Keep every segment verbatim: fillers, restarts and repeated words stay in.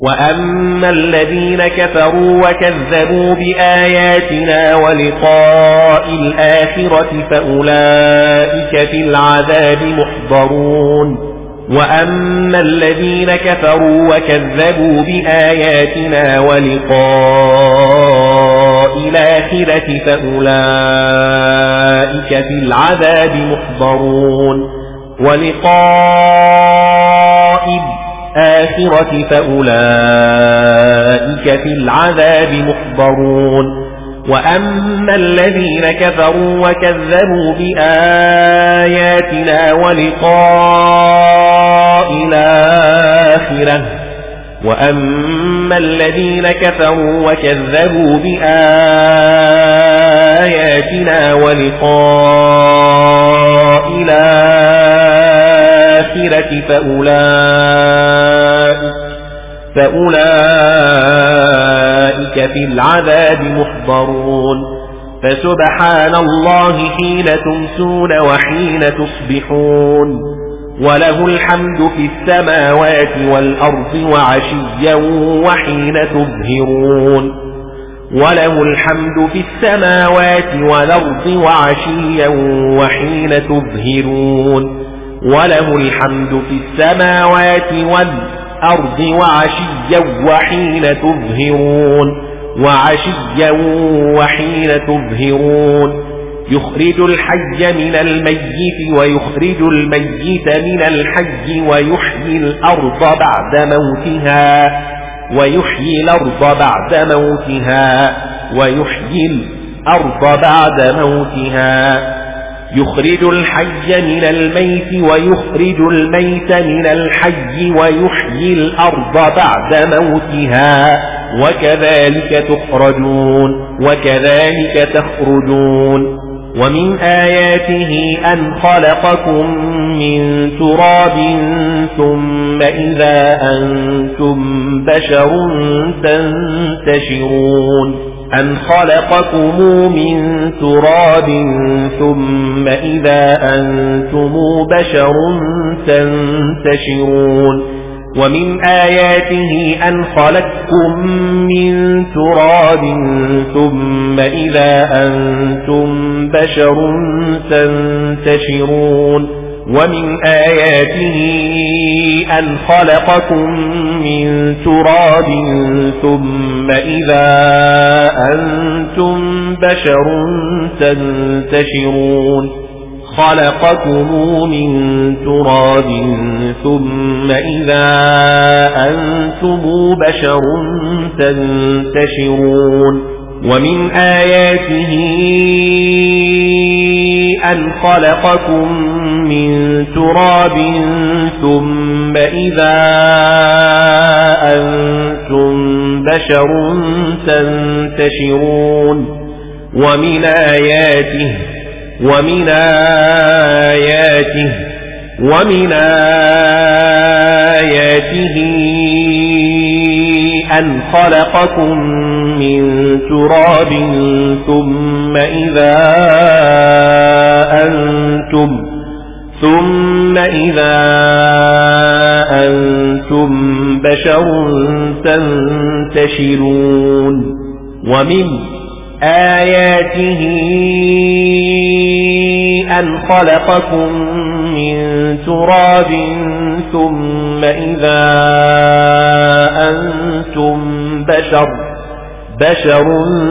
وأما الذين كفروا وكذبوا بآياتنا ولقاء الآخرة فأولئك في العذاب محضرون وأما الذين كفروا وكذبوا بآياتنا ولقاء الآخرة فأولئك في العذاب محضرون ولقاء الآخرة فأولئك في العذاب محضرون وأما الذين كفروا وكذبوا بآياتنا ولقاء الآخرة وأما الذين كفروا وكذبوا بآياتنا ولقاء الآخرة فأولئك فأولئك في العذاب محضرون فسبحان الله حين تمسون وحين تصبحون وله الحمد في السماوات والأرض وعشيا وحين تظهرون وله الحمد في السماوات والأرض وعشيا وحين تظهرون وله الحمد في السماوات والأرض وعشيا وحين تظهرون وعشيا وحين تظهرون يخرج الحي من الميت ويخرج الميت من الحي ويحيي الأرض بعد موتها ويحيي الأرض بعد موتها ويحيي الأرض بعد موتها يخرج الحي من الميت ويخرج الميت من الحي ويحيي الأرض بعد موتها وكذلك تخرجون وكذلك تخرجون ومن آياته أن خلقكم من تراب ثم إذا أنتم بشر تنتشرون أن خلقكم من تراب ثم إذا أنتم بشر تنتشرون ومن آياته أن خلقكم من تراب ثم إذا أنتم بشر تنتشرون ومن آياته أن خلقكم من تراب ثم إذا أنتم بشر تنتشرون خلقكم من تراب ثم إذا أنتم بشر تنتشرون ومن آياته أن خلقكم من تراب ثم إذا أنتم بشر تنتشرون ومن آياته ومن آياته ومن آياته أن خلقكم من تراب ثم إذا أنتم ثم إذا أنتم بشر تنتشرون ومن آياته أن خلقكم من تراب ثم إذا أنتم بشر بشر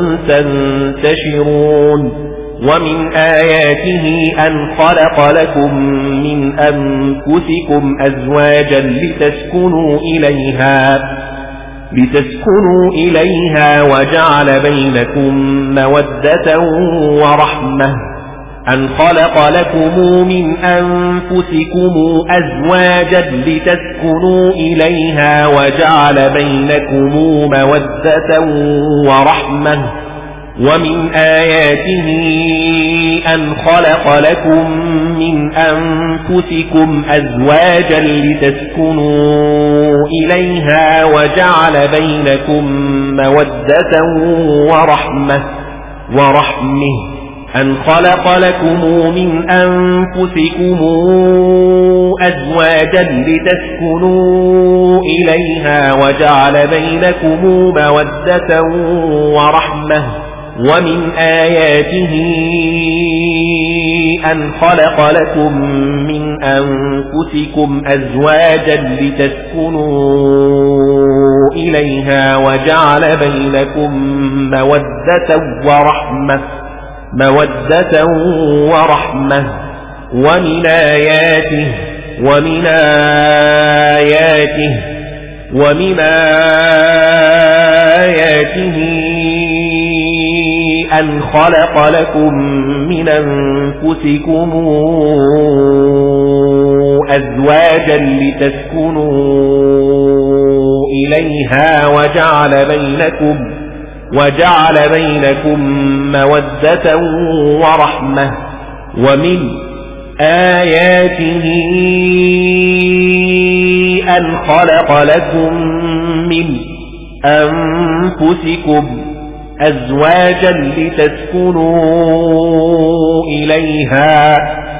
تنتشرون ومن آياته أن خلق لكم من أنفسكم أزواجا لتسكنوا إليها لتسكنوا إليها وجعل بينكم مودة ورحمة أن خلق لكم من أنفسكم أزواجا لتسكنوا إليها وجعل بينكم مودة ورحمة ومن آياته أن خلق لكم من أنفسكم أزواجا لتسكنوا إليها وجعل بينكم مودة ورحمة ورحمه أن خلق لكم من أنفسكم أزواجا لتسكنوا إليها وجعل بينكم مودة ورحمة ومن آياته أن خلق لكم من أنفسكم أزواجا لتسكنوا إليها وجعل بينكم مودة ورحمة مودة ورحمة ومن آياته ومن آياته ومن آياته أن خلق لكم من أنفسكم أزواجا لتسكنوا إليها وجعل بينكم وجعل بينكم مودة ورحمة ومن آياته أن خلق لكم من أنفسكم أزواجا لتسكنوا إليها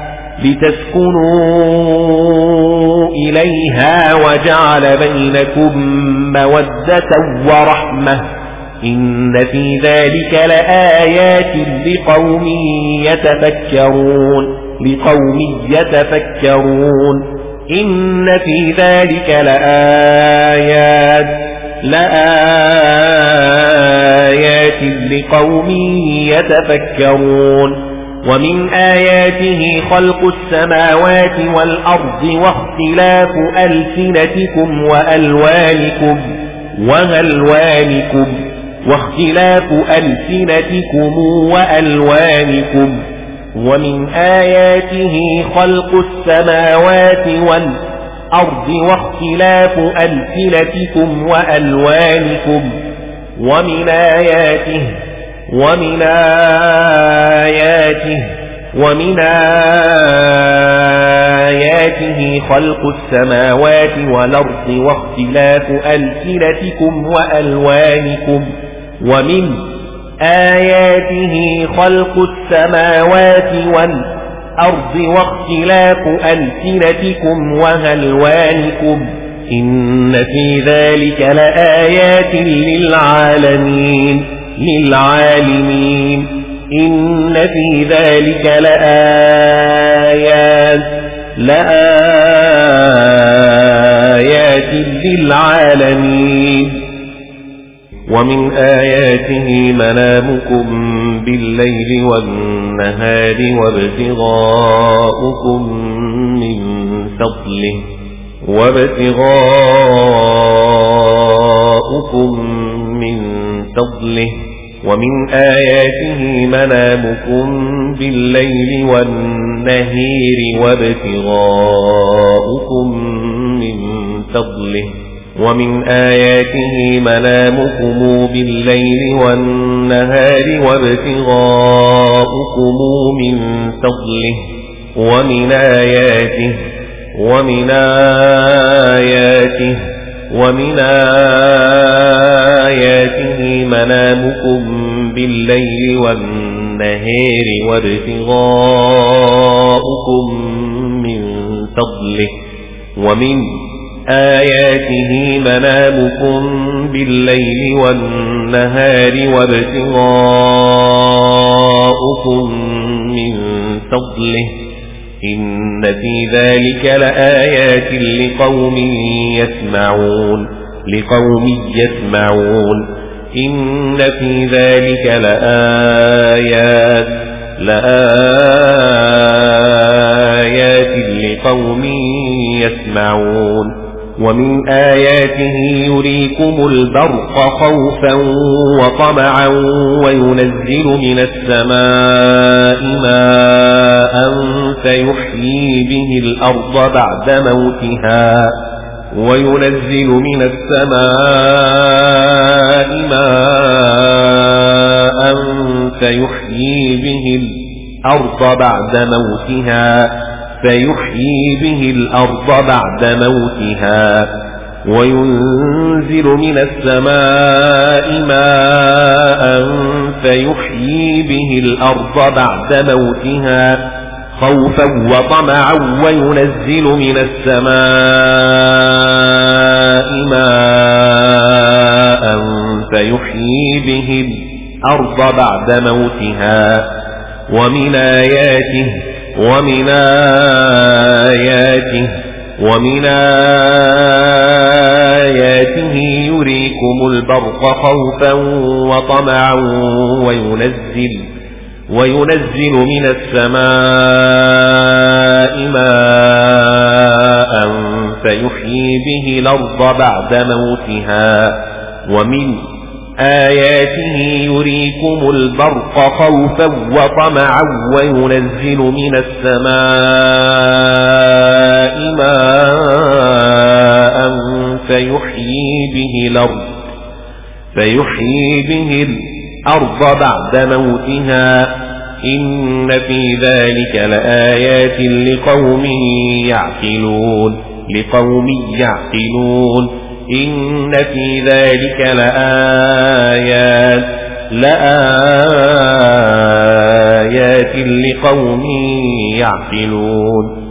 لتسكنوا إليها وجعل بينكم مودة ورحمة إن في ذلك لآيات لقوم يتفكرون لقوم يتفكرون إن في ذلك لآيات لآيات لقوم يتفكرون ومن آياته خلق السماوات والأرض واختلاف ألسنتكم وألوانكم وألوانكم واختلاف ألسنتكم وألوانكم ومن آياته خلق السماوات والأرض واختلاف ألسنتكم وألوانكم ومن آياته ومن آياته ومن آياته خلق السماوات والأرض واختلاف ألسنتكم وألوانكم ومن آياته خلق السماوات والأرض واختلاف ألسنتكم وألوانكم إن في ذلك لآيات للعالمين للعالمين إن في ذلك لآيات لآيات للعالمين ومن آياته منامكم بالليل والنهار وابتغاؤكم من فضله وابتغاؤكم من فضله ومن آياته منامكم بالليل والنهار وابتغاؤكم من فضله ومن آياته منامكم بالليل والنهار وابتغاؤكم من فضله ومن آياته ومن آياته ومن آياته منامكم بالليل والنهار وابتغاؤكم من فضله ومن آياته منامكم بالليل والنهار وابتغاؤكم من فضله إن في ذلك لآيات لقوم يسمعون لقوم يسمعون إن في ذلك لآيات لآيات لقوم يسمعون ومن آياته يريكم البرق خوفا وطمعا وينزل من السماء ماء فيحيي به الأرض بعد موتها وينزل من السماء ماء فيحيي به الأرض بعد موتها فيحيي به الأرض بعد موتها وينزل من السماء ماء فيحيي به الأرض بعد موتها خوفا وطمعا وينزل من السماء ماء فيحيي به الأرض بعد موتها ومن آياته ومن آياته ومن آياته يريكم البرق خوفا وطمعا وينزل وينزل من السماء ماء فيحيي به الأرض بعد موتها ومن آياته يريكم البرق خوفا وطمعا وينزل من السماء ماء فيحيي به الأرض فيحيي به الأرض بعد موتها إن في ذلك لآيات لقوم يعقلون لقوم يعقلون إن في ذلك لآيات لآيات لقوم يعقلون